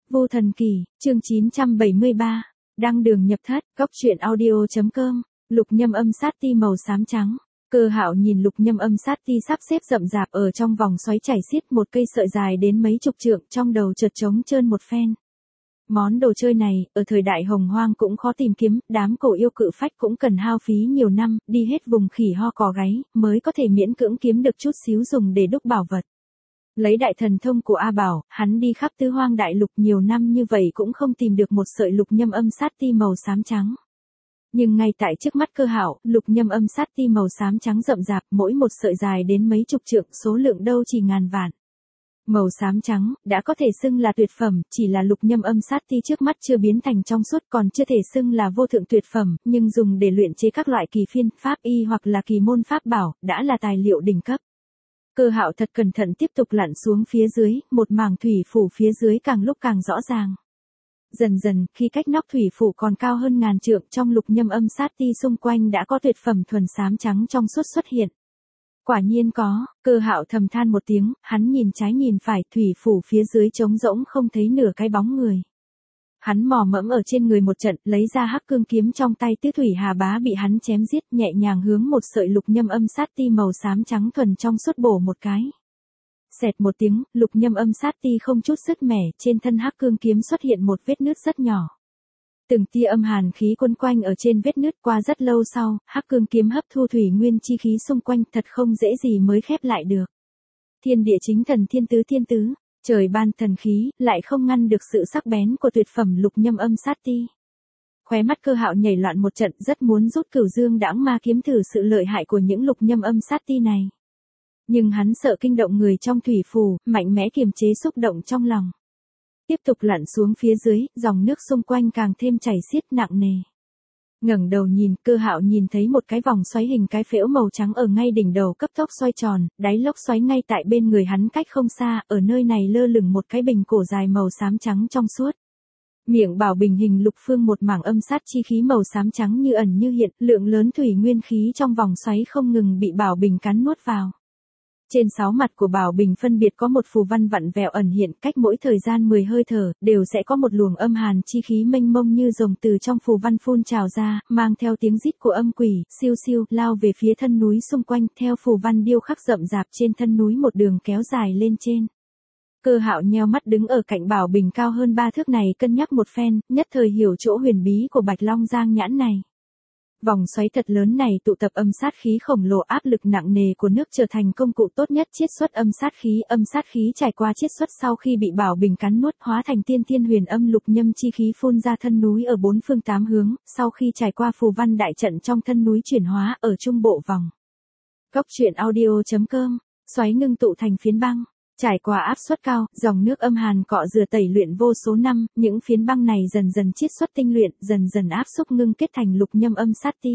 Vô Thần Kỳ, chương 973, đăng đường nhập thất, góc truyện audio.com, lục nhâm âm sát ti màu xám trắng. Cơ Hạo nhìn lục nhâm âm sát ti sắp xếp rậm rạp ở trong vòng xoáy chảy xiết, một cây sợi dài đến mấy chục trượng, trong đầu chợt trống trơn một phen. Món đồ chơi này, ở thời đại hồng hoang cũng khó tìm kiếm, đám cổ yêu cự phách cũng cần hao phí nhiều năm, đi hết vùng khỉ ho cò gáy, mới có thể miễn cưỡng kiếm được chút xíu dùng để đúc bảo vật. Lấy đại thần thông của A Bảo, hắn đi khắp tứ hoang đại lục nhiều năm như vậy cũng không tìm được một sợi lục nhâm âm sát ti màu xám trắng. Nhưng ngay tại trước mắt Cơ Hạo, lục nhâm âm sát ti màu xám trắng rậm rạp, mỗi một sợi dài đến mấy chục trượng, số lượng đâu chỉ ngàn vạn. Màu xám trắng, đã có thể xưng là tuyệt phẩm, chỉ là lục nhâm âm sát ti trước mắt chưa biến thành trong suốt, còn chưa thể xưng là vô thượng tuyệt phẩm, nhưng dùng để luyện chế các loại kỳ phiên, pháp y hoặc là kỳ môn pháp bảo, đã là tài liệu đỉnh cấp. Cơ Hạo thật cẩn thận tiếp tục lặn xuống phía dưới, một mảng thủy phủ phía dưới càng lúc càng rõ ràng. Dần dần, khi cách nóc thủy phủ còn cao hơn ngàn trượng, trong lục nhâm âm sát ti xung quanh đã có tuyệt phẩm thuần xám trắng trong suốt xuất hiện. Quả nhiên có. Cơ Hạo thầm than một tiếng, hắn nhìn trái nhìn phải, thủy phủ phía dưới trống rỗng không thấy nửa cái bóng người. Hắn mò mẫm ở trên người một trận, lấy ra hắc cương kiếm trong tay, Tứ Thủy Hà Bá bị hắn chém giết, nhẹ nhàng hướng một sợi lục nhâm âm sát ti màu xám trắng thuần trong suốt bổ một cái. Xẹt một tiếng, lục nhâm âm sát ti không chút sứt mẻ, trên thân hắc cương kiếm xuất hiện một vết nứt rất nhỏ. Từng tia âm hàn khí quấn quanh ở trên vết nứt, qua rất lâu sau, hắc cương kiếm hấp thu thủy nguyên chi khí xung quanh, thật không dễ gì mới khép lại được. Thiên địa chính thần thiên tứ, trời ban thần khí, lại không ngăn được sự sắc bén của tuyệt phẩm lục nhâm âm sát ti. Khóe mắt Cơ Hạo nhảy loạn một trận, rất muốn rút Cửu Dương Đãng Ma kiếm thử sự lợi hại của những lục nhâm âm sát ti này. Nhưng hắn sợ kinh động người trong thủy phù, mạnh mẽ kiềm chế xúc động trong lòng. Tiếp tục lặn xuống phía dưới, dòng nước xung quanh càng thêm chảy xiết nặng nề. Ngẩng đầu nhìn, Cơ Hạo nhìn thấy một cái vòng xoáy hình cái phễu màu trắng ở ngay đỉnh đầu cấp tốc xoay tròn, đáy lốc xoáy ngay tại bên người hắn cách không xa, ở nơi này lơ lửng một cái bình cổ dài màu xám trắng trong suốt. Miệng bảo bình hình lục phương, một mảng âm sát chi khí màu xám trắng như ẩn như hiện, lượng lớn thủy nguyên khí trong vòng xoáy không ngừng bị bảo bình cắn nuốt vào. Trên 6 mặt của bảo bình phân biệt có một phù văn vặn vẹo ẩn hiện, cách mỗi thời gian 10 hơi thở, đều sẽ có một luồng âm hàn chi khí mênh mông như rồng từ trong phù văn phun trào ra, mang theo tiếng rít của âm quỷ, siêu siêu, lao về phía thân núi xung quanh, theo phù văn điêu khắc rậm rạp trên thân núi một đường kéo dài lên trên. Cơ Hạo nheo mắt đứng ở cạnh bảo bình cao hơn 3 thước này, cân nhắc một phen, nhất thời hiểu chỗ huyền bí của Bạch Long Giang nhãn này. Vòng xoáy thật lớn này tụ tập âm sát khí khổng lồ, áp lực nặng nề của nước trở thành công cụ tốt nhất chiết xuất âm sát khí trải qua chiết xuất sau khi bị bảo bình cắn nuốt, hóa thành tiên thiên huyền âm lục nhâm chi khí phun ra thân núi ở 4 phương 8 hướng, sau khi trải qua phù văn đại trận trong thân núi chuyển hóa ở trung bộ vòng. Góc truyện audio.com, xoáy ngưng tụ thành phiến băng. Trải qua áp suất cao, dòng nước âm hàn cọ rửa tẩy luyện vô số năm, những phiến băng này dần dần chiết xuất tinh luyện, dần dần áp xúc ngưng kết thành lục nhâm âm sát ti.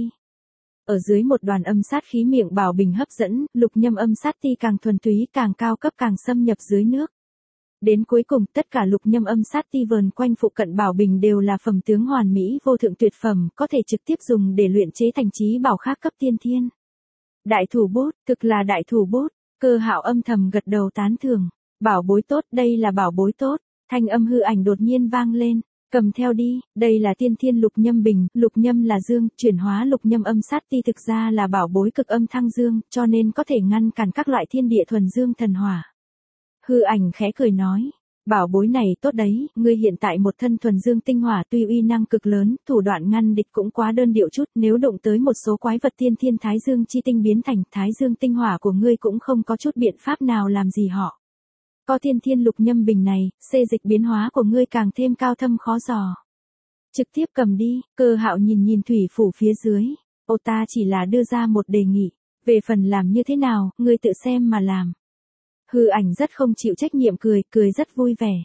Ở dưới một đoàn âm sát khí miệng bảo bình hấp dẫn, lục nhâm âm sát ti càng thuần túy, càng cao cấp, càng xâm nhập dưới nước. Đến cuối cùng, tất cả lục nhâm âm sát ti vờn quanh phụ cận bảo bình đều là phẩm tướng hoàn mỹ vô thượng tuyệt phẩm, có thể trực tiếp dùng để luyện chế thành chí bảo khác cấp tiên thiên. Đại thủ bút, thực là đại thủ bút. Cơ Hạo âm thầm gật đầu tán thưởng. Bảo bối tốt, đây là bảo bối tốt. Thanh âm hư ảnh đột nhiên vang lên. Cầm theo đi, đây là tiên thiên lục nhâm bình, lục nhâm là dương, chuyển hóa lục nhâm âm sát ti thực ra là bảo bối cực âm thăng dương, cho nên có thể ngăn cản các loại thiên địa thuần dương thần hỏa. Hư ảnh khẽ cười nói. Bảo bối này tốt đấy, ngươi hiện tại một thân thuần dương tinh hỏa tuy uy năng cực lớn, thủ đoạn ngăn địch cũng quá đơn điệu chút, nếu đụng tới một số quái vật tiên thiên thái dương chi tinh biến thành, thái dương tinh hỏa của ngươi cũng không có chút biện pháp nào làm gì họ. Có tiên thiên lục nhâm bình này, xê dịch biến hóa của ngươi càng thêm cao thâm khó dò. Trực tiếp cầm đi. Cơ Hạo nhìn thủy phủ phía dưới. Ô, ta chỉ là đưa ra một đề nghị, về phần làm như thế nào, ngươi tự xem mà làm. Hư ảnh rất không chịu trách nhiệm cười rất vui vẻ.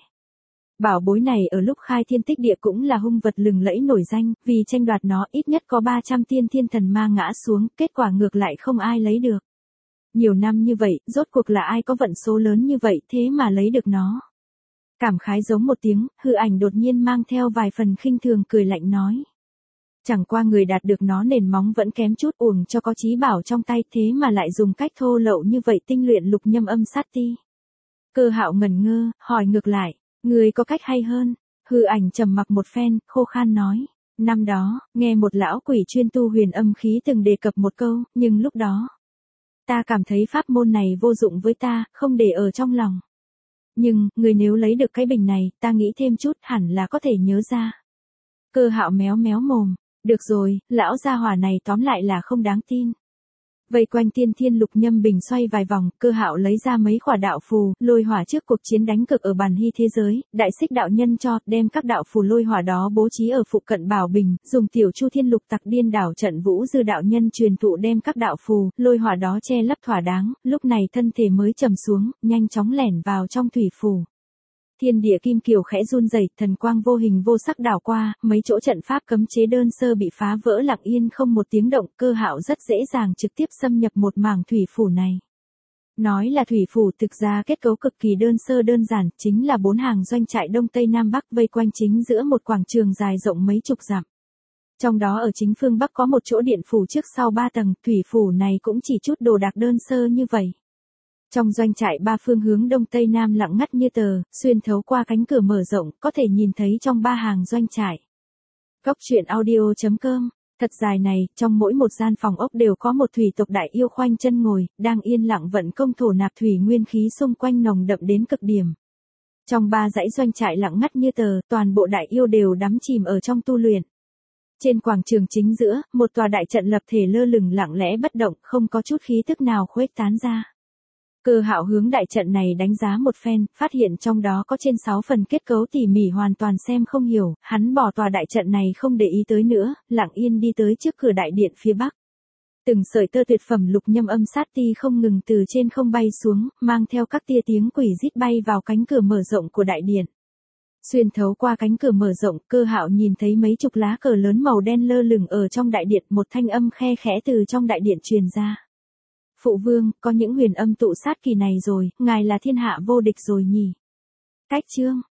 Bảo bối này ở lúc khai thiên tích địa cũng là hung vật lừng lẫy nổi danh, vì tranh đoạt nó ít nhất có 300 tiên thiên thần ma ngã xuống, kết quả ngược lại không ai lấy được. Nhiều năm như vậy, rốt cuộc là ai có vận số lớn như vậy thế mà lấy được nó. Cảm khái giống một tiếng, hư ảnh đột nhiên mang theo vài phần khinh thường cười lạnh nói. Chẳng qua người đạt được nó nền móng vẫn kém chút, uổng cho có chí bảo trong tay thế mà lại dùng cách thô lậu như vậy tinh luyện lục nhâm âm sát ti. Cơ Hạo ngẩn ngơ, hỏi ngược lại, Người có cách hay hơn. Hư Ảnh trầm mặc một phen, khô khan nói. Năm đó, nghe một lão quỷ chuyên tu huyền âm khí từng đề cập một câu, nhưng lúc đó, ta cảm thấy pháp môn này vô dụng với ta, không để ở trong lòng. Nhưng, người nếu lấy được cái bình này, ta nghĩ thêm chút hẳn là có thể nhớ ra. Cơ Hạo méo méo mồm. Được rồi, lão gia hỏa này tóm lại là không đáng tin. Vây quanh Tiên Thiên Lục Nhâm Bình xoay vài vòng, Cơ Hạo lấy ra mấy khỏa đạo phù, lôi hỏa trước cuộc chiến đánh cực ở bàn hy thế giới, Đại Xích đạo nhân cho, đem các đạo phù lôi hỏa đó bố trí ở phụ cận Bảo Bình, dùng Tiểu Chu Thiên Lục Tặc Điên đảo trận Vũ Dư đạo nhân truyền thụ đem các đạo phù, lôi hỏa đó che lấp thỏa đáng, lúc này thân thể mới trầm xuống, nhanh chóng lẻn vào trong thủy phù. Thiên địa kim kiều khẽ run rẩy, thần quang vô hình vô sắc đảo qua, mấy chỗ trận pháp cấm chế đơn sơ bị phá vỡ lặng yên không một tiếng động, Cơ Hạo rất dễ dàng trực tiếp xâm nhập một mảng thủy phủ này. Nói là thủy phủ thực ra kết cấu cực kỳ đơn sơ đơn giản, chính là 4 hàng doanh trại đông tây nam bắc vây quanh chính giữa một quảng trường dài rộng mấy chục dặm. Trong đó ở chính phương bắc có một chỗ điện phủ trước sau 3 tầng, thủy phủ này cũng chỉ chút đồ đạc đơn sơ như vậy. Trong doanh trại 3 phương hướng đông tây nam lặng ngắt như tờ, xuyên thấu qua cánh cửa mở rộng, có thể nhìn thấy trong 3 hàng doanh trại. Góc truyện audio.com. Thật dài này, trong mỗi một gian phòng ốc đều có một thủy tộc đại yêu khoanh chân ngồi, đang yên lặng vận công thổ nạp thủy nguyên khí xung quanh nồng đậm đến cực điểm. Trong 3 dãy doanh trại lặng ngắt như tờ, toàn bộ đại yêu đều đắm chìm ở trong tu luyện. Trên quảng trường chính giữa, một tòa đại trận lập thể lơ lửng lặng lẽ bất động, không có chút khí tức nào khuếch tán ra. Cơ Hạo hướng đại trận này đánh giá một phen, phát hiện trong đó có trên 6 phần kết cấu tỉ mỉ hoàn toàn xem không hiểu, hắn bỏ tòa đại trận này không để ý tới nữa, lặng yên đi tới trước cửa đại điện phía bắc. Từng sợi tơ tuyệt phẩm lục nhâm âm sát ti không ngừng từ trên không bay xuống, mang theo các tia tiếng quỷ rít bay vào cánh cửa mở rộng của đại điện. Xuyên thấu qua cánh cửa mở rộng, Cơ Hạo nhìn thấy mấy chục lá cờ lớn màu đen lơ lửng ở trong đại điện, một thanh âm khe khẽ từ trong đại điện truyền ra. Phụ vương, có những huyền âm tụ sát kỳ này rồi, ngài là thiên hạ vô địch rồi nhỉ? Cách chương.